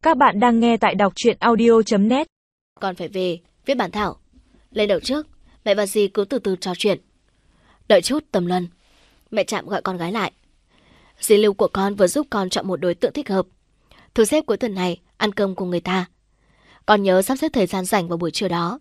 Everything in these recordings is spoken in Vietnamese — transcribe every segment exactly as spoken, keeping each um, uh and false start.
Các bạn đang nghe tại đọc truyện audio chấm net. Con phải về viết bản thảo. Lên đầu trước, mẹ và dì cứ từ từ trò chuyện. Đợi chút, Tầm Luân. Mẹ Trạm gọi con gái lại. Dì Lưu của con vừa giúp con chọn một đối tượng thích hợp. Thu xếp cuối tuần này ăn cơm cùng người ta. Con nhớ sắp xếp thời gian rảnh vào buổi trưa đó.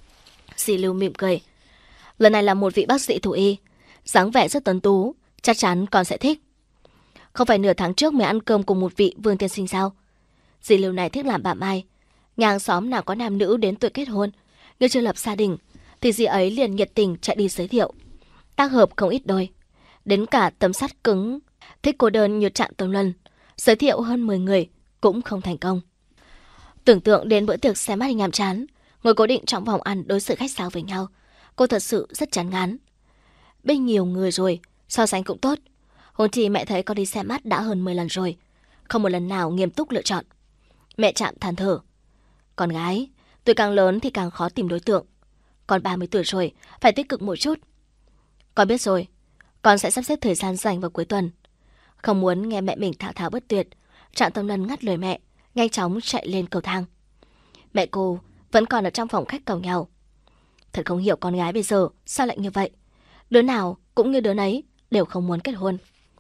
Dì Lưu mỉm cười. Lần này là một vị bác sĩ thú y, dáng vẻ rất tuấn tú, chắc chắn con sẽ thích. Không phải nửa tháng trước mới ăn cơm cùng một vị Vương tiên sinh sao? Dì Lưu này thích làm bà Mai. Nhà hàng xóm nào có nam nữ đến tuổi kết hôn, nhưng chưa lập gia đình, thì dì ấy liền nhiệt tình chạy đi giới thiệu. Tác hợp không ít đôi. Đến cả tấm sắt cứng, thích cô đơn như Trạm Tầm Luân, giới thiệu hơn mười người cũng không thành công. Tưởng tượng đến bữa tiệc xem mắt nhàm chán, ngồi cố định trong vòng ăn đối xử khách sáo với nhau, cô thật sự rất chán ngán. Bên nhiều người rồi, so sánh cũng tốt. Huống chi mẹ thấy con đi xem mắt đã hơn mười lần rồi, không một lần nào nghiêm túc lựa chọn. Mẹ Trạm than thở. Con gái, tuổi càng lớn thì càng khó tìm đối tượng. Con ba mươi tuổi rồi, phải tích cực một chút. Con biết rồi, con sẽ sắp xếp thời gian rảnh vào cuối tuần. Không muốn nghe mẹ mình thao thao bất tuyệt, Trạm Tầm Luân ngắt lời mẹ, nhanh chóng chạy lên cầu thang. Mẹ cô vẫn còn ở trong phòng khách cầu nhau. Thật không hiểu con gái bây giờ sao lại như vậy. Đứa nào cũng như đứa nấy đều không muốn kết hôn.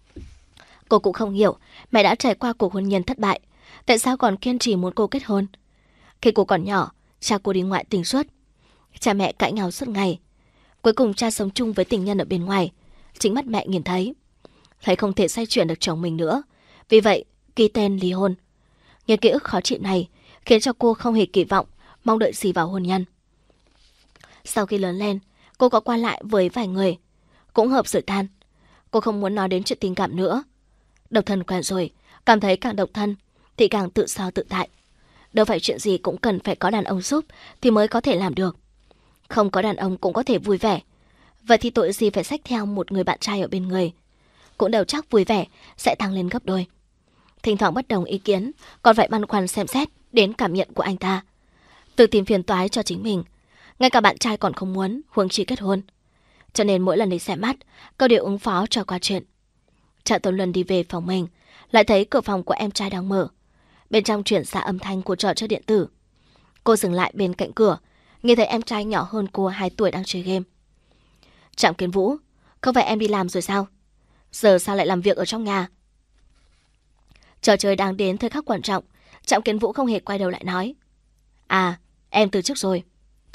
Cô cũng không hiểu mẹ đã trải qua cuộc hôn nhân thất bại, tại sao còn kiên trì muốn cô kết hôn. Khi cô còn nhỏ, cha cô đi ngoại tình suốt. Cha mẹ cãi nhau suốt ngày. Cuối cùng cha sống chung với tình nhân ở bên ngoài. Chính mắt mẹ nhìn thấy. Thấy không thể xoay chuyển được chồng mình nữa, vì vậy ký tên ly hôn. Những ký ức khó chịu này khiến cho cô không hề kỳ vọng, mong đợi gì vào hôn nhân. Sau khi lớn lên, cô có qua lại với vài người, cũng hợp rồi tan. Cô không muốn nói đến chuyện tình cảm nữa. Độc thân quen rồi, cảm thấy càng độc thân thì càng tự do tự tại. Đâu phải chuyện gì cũng cần phải có đàn ông giúp thì mới có thể làm được. Không có đàn ông cũng có thể vui vẻ. Vậy thì tội gì phải xách theo một người bạn trai ở bên người. Cũng đều chắc vui vẻ sẽ tăng lên gấp đôi. Thỉnh thoảng bất đồng ý kiến, còn phải băn khoăn xem xét đến cảm nhận của anh ta. Tự tìm phiền toái cho chính mình. Ngay cả bạn trai còn không muốn, huống chi kết hôn. Cho nên mỗi lần đi xem mắt, cô đều ứng phó cho qua chuyện. Trạm Tầm Luân đi về phòng mình, lại thấy cửa phòng của em trai đang mở. Bên trong chuyển ra âm thanh của trò chơi điện tử. Cô dừng lại bên cạnh cửa, nghe thấy em trai nhỏ hơn cô hai tuổi đang chơi game. Trạm Kiến Vũ, không phải em đi làm rồi sao? Giờ sao lại làm việc ở trong nhà? Trò chơi đang đến thời khắc quan trọng, Trạm Kiến Vũ không hề quay đầu lại nói. À, em từ chức rồi.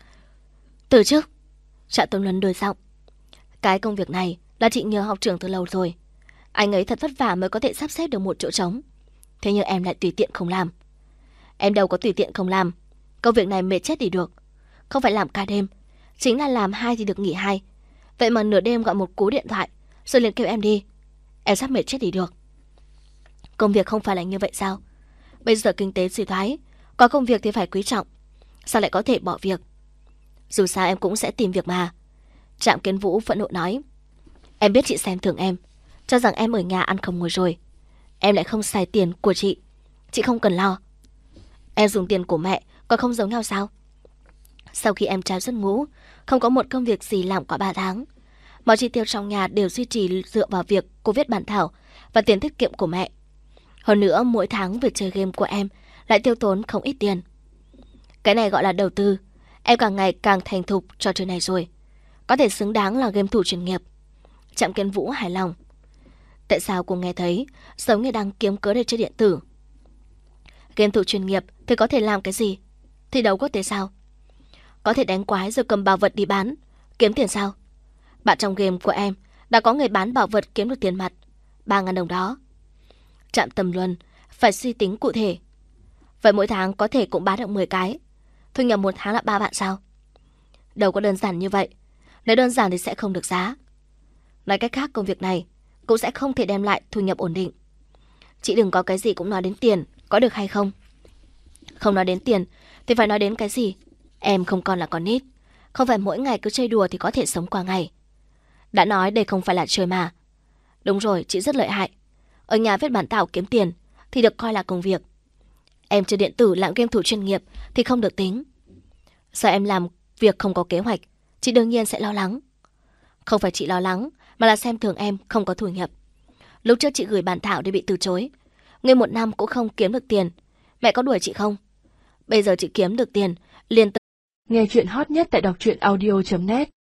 Từ chức? Trạm Tầm Luân đổi giọng. Cái công việc này là chị nhờ học trưởng từ lâu rồi. Anh ấy thật vất vả mới có thể sắp xếp được một chỗ trống. Thế nhưng em lại tùy tiện không làm. Em đâu có tùy tiện không làm. Công việc này mệt chết đi được. Không phải làm ca đêm, chính là làm hai thì được nghỉ hai. Vậy mà nửa đêm gọi một cú điện thoại rồi liền kêu em đi. Em sắp mệt chết đi được. Công việc không phải là như vậy sao? Bây giờ kinh tế suy thoái, có công việc thì phải quý trọng. Sao lại có thể bỏ việc? Dù sao em cũng sẽ tìm việc mà. Trạm Kiến Vũ phẫn nộ nói. Em biết chị xem thường em, cho rằng em ở nhà ăn không ngồi rồi. Em lại không xài tiền của chị, chị không cần lo. Em dùng tiền của mẹ còn không giống nhau sao? Sau khi em trai xuất ngũ, không có một công việc gì làm qua ba tháng. Mọi chi tiêu trong nhà đều duy trì dựa vào việc cô viết bản thảo và tiền tiết kiệm của mẹ. Hơn nữa mỗi tháng việc chơi game của em lại tiêu tốn không ít tiền. Cái này gọi là đầu tư. Em càng ngày càng thành thục trò chơi này rồi, có thể xứng đáng là game thủ chuyên nghiệp. Trạm Kiến Vũ hài lòng. Tại sao cô nghe thấy giống như đang kiếm cớ để chơi điện tử? Game thủ chuyên nghiệp thì có thể làm cái gì? Thi đấu quốc tế sao? Có thể đánh quái rồi cầm bảo vật đi bán, kiếm tiền sao? Bạn trong game của em đã có người bán bảo vật kiếm được tiền mặt, ba ngàn đồng đó. Trạm Tầm Luân phải suy tính cụ thể. Vậy mỗi tháng có thể cũng bán được mười cái, thu nhập một tháng là ba vạn sao? Đâu có đơn giản như vậy. Nếu đơn giản thì sẽ không được giá. Nói cách khác, công việc này cũng sẽ không thể đem lại thu nhập ổn định. Chị đừng có cái gì cũng nói đến tiền, có được hay không? Không nói đến tiền thì phải nói đến cái gì? Em không còn là con nít, không phải mỗi ngày cứ chơi đùa thì có thể sống qua ngày. Đã nói đây không phải là chơi mà. Đúng rồi, chị rất lợi hại. Ở nhà viết bản thảo kiếm tiền thì được coi là công việc. Em chơi điện tử làm game thủ chuyên nghiệp thì không được tính. Sao em làm việc không có kế hoạch, chị đương nhiên sẽ lo lắng. Không phải chị lo lắng, mà là xem thường em không có thu nhập. Lúc trước chị gửi bản thảo để bị từ chối, nguyên một năm cũng không kiếm được tiền, Mẹ có đuổi chị không? Bây giờ chị kiếm được tiền, liền tự... Nghe chuyện hot nhất tại đọc truyện audio chấm net